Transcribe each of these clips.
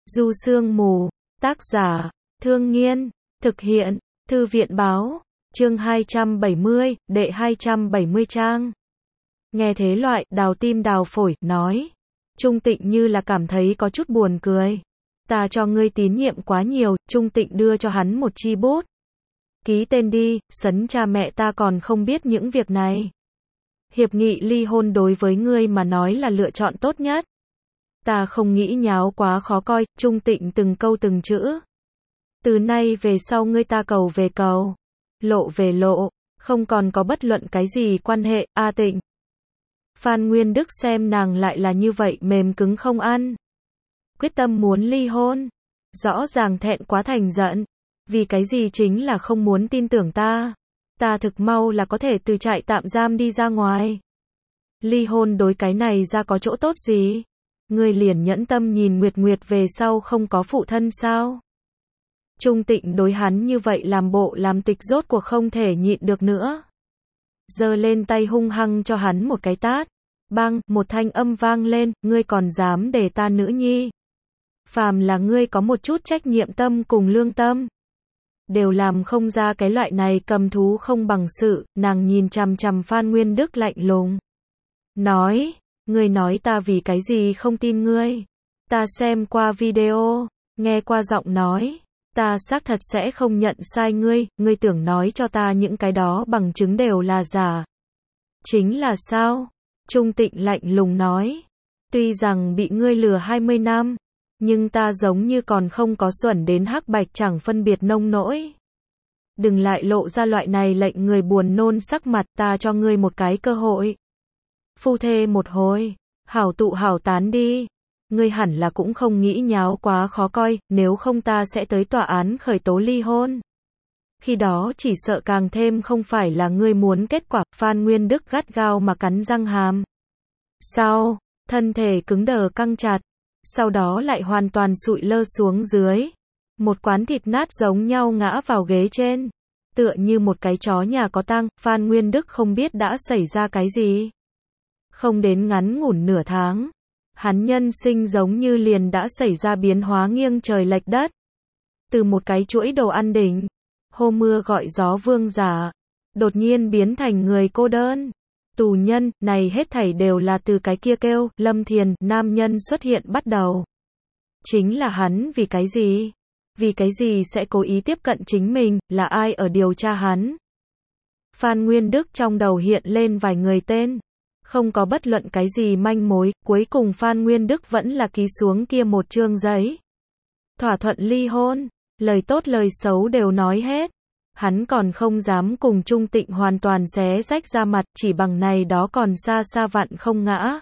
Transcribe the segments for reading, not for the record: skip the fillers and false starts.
Du Sương Mù, tác giả, Thương Nghiên, thực hiện, Thư viện báo, chương 270, đệ 270 trang. Nghe thế loại, đào tim đào phổi, nói. Trung Tịnh như là cảm thấy có chút buồn cười. Ta cho ngươi tín nhiệm quá nhiều, Trung Tịnh đưa cho hắn một chi bút. Ký tên đi, sấn cha mẹ ta còn không biết những việc này. Hiệp nghị ly hôn đối với ngươi mà nói là lựa chọn tốt nhất. Ta không nghĩ nháo quá khó coi, Trung Tịnh từng câu từng chữ. Từ nay về sau ngươi ta cầu về cầu, lộ về lộ, không còn có bất luận cái gì quan hệ, A Tịnh. Phan Nguyên Đức xem nàng lại là như vậy mềm cứng không ăn. Quyết tâm muốn ly hôn. Rõ ràng thẹn quá thành giận. Vì cái gì chính là không muốn tin tưởng ta. Ta thực mau là có thể từ trại tạm giam đi ra ngoài. Ly hôn đối cái này ra có chỗ tốt gì? Ngươi liền nhẫn tâm nhìn Nguyệt Nguyệt về sau không có phụ thân sao? Trung Tịnh đối hắn như vậy làm bộ làm tịch rốt cuộc không thể nhịn được nữa. Giơ lên tay hung hăng cho hắn một cái tát. Bang, một thanh âm vang lên, ngươi còn dám để ta nữ nhi. Phàm là ngươi có một chút trách nhiệm tâm cùng lương tâm. Đều làm không ra cái loại này cầm thú không bằng sự, nàng nhìn chằm chằm Phan Nguyên Đức lạnh lùng. Nói, ngươi nói ta vì cái gì không tin ngươi. Ta xem qua video, nghe qua giọng nói. Ta xác thật sẽ không nhận sai ngươi, ngươi tưởng nói cho ta những cái đó bằng chứng đều là giả. Chính là sao? Trung Tịnh lạnh lùng nói. Tuy rằng bị ngươi lừa 20 năm, nhưng ta giống như còn không có xuẩn đến hắc bạch chẳng phân biệt nông nỗi. Đừng lại lộ ra loại này lệnh người buồn nôn sắc mặt, ta cho ngươi một cái cơ hội. Phu thê một hồi, hảo tụ hảo tán đi. Ngươi hẳn là cũng không nghĩ nháo quá khó coi, nếu không ta sẽ tới tòa án khởi tố ly hôn. Khi đó chỉ sợ càng thêm không phải là ngươi muốn kết quả. Phan Nguyên Đức gắt gao mà cắn răng hàm. Sau, thân thể cứng đờ căng chặt, sau đó lại hoàn toàn sụi lơ xuống dưới. Một quán thịt nát giống nhau ngã vào ghế trên. Tựa như một cái chó nhà có tang, Phan Nguyên Đức không biết đã xảy ra cái gì. Không đến ngắn ngủn nửa tháng. Hắn nhân sinh giống như liền đã xảy ra biến hóa nghiêng trời lệch đất. Từ một cái chuỗi đồ ăn đỉnh, hô mưa gọi gió vương giả, đột nhiên biến thành người cô đơn. Tù nhân, này hết thảy đều là từ cái kia kêu, Lâm Thiền, nam nhân xuất hiện bắt đầu. Chính là hắn vì cái gì? Vì cái gì sẽ cố ý tiếp cận chính mình, là ai ở điều tra hắn? Phan Nguyên Đức trong đầu hiện lên vài người tên. Không có bất luận cái gì manh mối, cuối cùng Phan Nguyên Đức vẫn là ký xuống kia một chương giấy. Thỏa thuận ly hôn, lời tốt lời xấu đều nói hết. Hắn còn không dám cùng Trung Tịnh hoàn toàn xé rách ra mặt, chỉ bằng này đó còn xa xa vặn không ngã.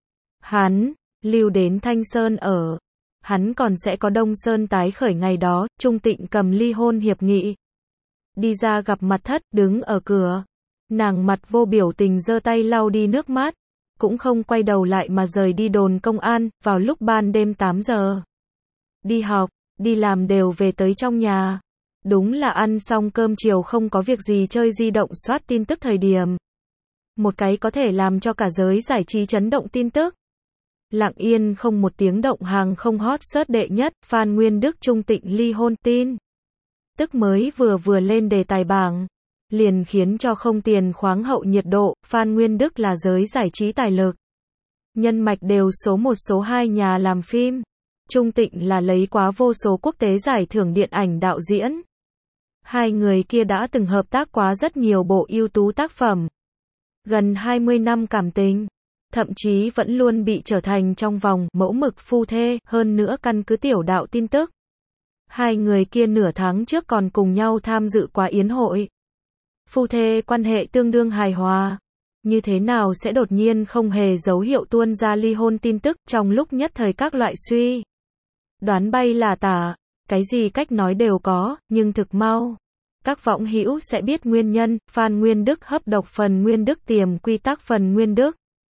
Hắn, lưu đến Thanh Sơn ở. Hắn còn sẽ có Đông Sơn tái khởi ngày đó, Trung Tịnh cầm ly hôn hiệp nghị. Đi ra gặp mặt thất, đứng ở cửa. Nàng mặt vô biểu tình giơ tay lau đi nước mắt, cũng không quay đầu lại mà rời đi đồn công an, vào lúc ban đêm 8 giờ. Đi học, đi làm đều về tới trong nhà. Đúng là ăn xong cơm chiều không có việc gì chơi di động soát tin tức thời điểm. Một cái có thể làm cho cả giới giải trí chấn động tin tức. Lặng yên không một tiếng động hàng không hot search đệ nhất, Phan Nguyên Đức Trung Tịnh ly hôn tin. Tức mới vừa lên đề tài bảng. Liền khiến cho không tiền khoáng hậu nhiệt độ, Phan Nguyên Đức là giới giải trí tài lực. Nhân mạch đều số 1 số 2 nhà làm phim. Trung Tịnh là lấy quá vô số quốc tế giải thưởng điện ảnh đạo diễn. Hai người kia đã từng hợp tác quá rất nhiều bộ ưu tú tác phẩm. Gần 20 năm cảm tình. Thậm chí vẫn luôn bị trở thành trong vòng mẫu mực phu thê, hơn nữa căn cứ tiểu đạo tin tức. Hai người kia nửa tháng trước còn cùng nhau tham dự quá yến hội. Phu thê quan hệ tương đương hài hòa. Như thế nào sẽ đột nhiên không hề dấu hiệu tuôn ra ly hôn tin tức trong lúc nhất thời các loại suy đoán bay là tả, cái gì cách nói đều có, nhưng thực mau. Các võng hữu sẽ biết nguyên nhân, Phan Nguyên Đức hấp độc phần Nguyên Đức tiềm quy tắc phần Nguyên Đức.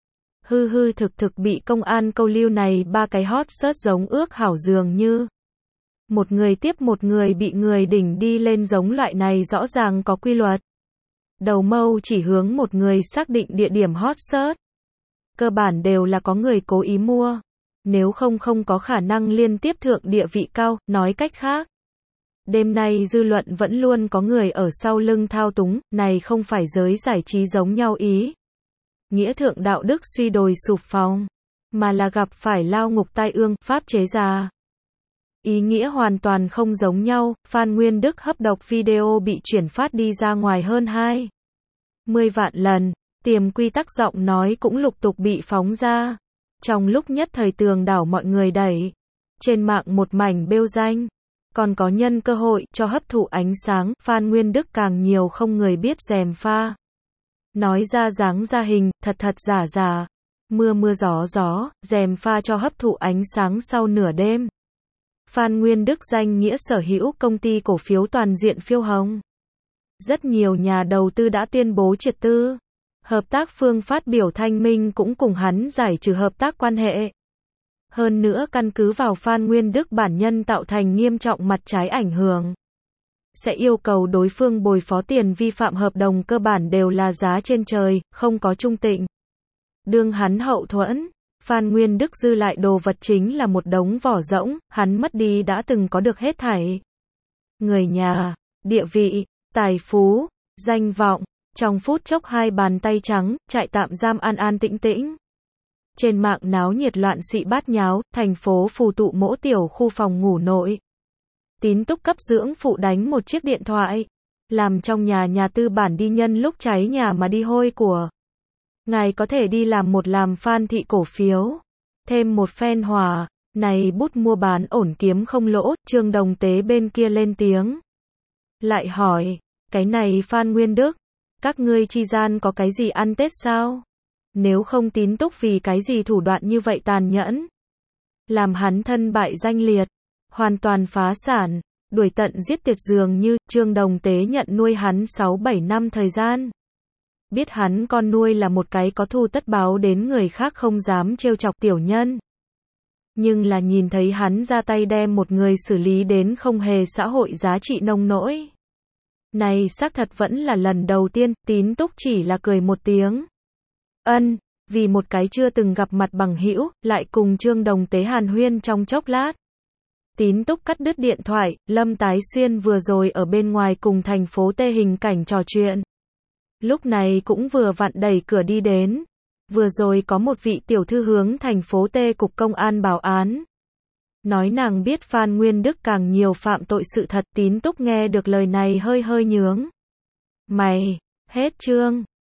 Hư thực bị công an câu lưu này ba cái hot search giống ước hảo dường như. Một người tiếp một người bị người đỉnh đi lên giống loại này rõ ràng có quy luật. Đầu mâu chỉ hướng một người xác định địa điểm hot search. Cơ bản đều là có người cố ý mua. Nếu không có khả năng liên tiếp thượng địa vị cao, nói cách khác. Đêm nay dư luận vẫn luôn có người ở sau lưng thao túng, này không phải giới giải trí giống nhau ý. Nghĩa thượng đạo đức suy đồi sụp phòng, mà là gặp phải lao ngục tai ương, pháp chế già. Ý nghĩa hoàn toàn không giống nhau, Phan Nguyên Đức hấp độc video bị chuyển phát đi ra ngoài hơn 20 vạn lần, tiềm quy tắc giọng nói cũng lục tục bị phóng ra. Trong lúc nhất thời tường đảo mọi người đẩy trên mạng một mảnh bêu danh, còn có nhân cơ hội cho hấp thụ ánh sáng, Phan Nguyên Đức càng nhiều không người biết gièm pha. Nói ra dáng ra hình, thật giả giả, mưa gió, gièm pha cho hấp thụ ánh sáng sau nửa đêm. Phan Nguyên Đức danh nghĩa sở hữu công ty cổ phiếu toàn diện Phiêu Hồng. Rất nhiều nhà đầu tư đã tuyên bố triệt tư. Hợp tác phương phát biểu thanh minh cũng cùng hắn giải trừ hợp tác quan hệ. Hơn nữa căn cứ vào Phan Nguyên Đức bản nhân tạo thành nghiêm trọng mặt trái ảnh hưởng, sẽ yêu cầu đối phương bồi phó tiền vi phạm hợp đồng cơ bản đều là giá trên trời, không có trung tịnh. Đương hắn hậu thuẫn, Phan Nguyên Đức dư lại đồ vật chính là một đống vỏ rỗng, hắn mất đi đã từng có được hết thảy. Người nhà, địa vị, tài phú, danh vọng, trong phút chốc hai bàn tay trắng, trại tạm giam an tĩnh tĩnh. Trên mạng náo nhiệt loạn xị bát nháo, thành phố phù tụ mỗi tiểu khu phòng ngủ nội. Tín túc cấp dưỡng phụ đánh một chiếc điện thoại, làm trong nhà tư bản đi nhân lúc cháy nhà mà đi hôi của. Ngài có thể đi làm Phan thị cổ phiếu. Thêm một phen hòa, này bút mua bán ổn kiếm không lỗ, Trương Đồng Tế bên kia lên tiếng. Lại hỏi, cái này Phan Nguyên Đức, các ngươi chi gian có cái gì ăn Tết sao? Nếu không tín túc vì cái gì thủ đoạn như vậy tàn nhẫn? Làm hắn thân bại danh liệt, hoàn toàn phá sản, đuổi tận giết tuyệt dường như, Trương Đồng Tế nhận nuôi hắn 6-7 năm thời gian. Biết hắn con nuôi là một cái có thù tất báo đến người khác không dám trêu chọc tiểu nhân. Nhưng là nhìn thấy hắn ra tay đem một người xử lý đến không hề xã hội giá trị nông nỗi. Này xác thật vẫn là lần đầu tiên, tín túc chỉ là cười một tiếng. Vì một cái chưa từng gặp mặt bằng hữu, lại cùng Trương Đồng Tế hàn huyên trong chốc lát. Tín túc cắt đứt điện thoại, Lâm Tái Xuyên vừa rồi ở bên ngoài cùng thành phố T hình cảnh trò chuyện. Lúc này cũng vừa vặn đẩy cửa đi đến. Vừa rồi có một vị tiểu thư hướng thành phố T cục công an báo án. Nói nàng biết Phan Nguyên Đức càng nhiều phạm tội sự thật, tín túc nghe được lời này hơi nhướng mày, hết chương.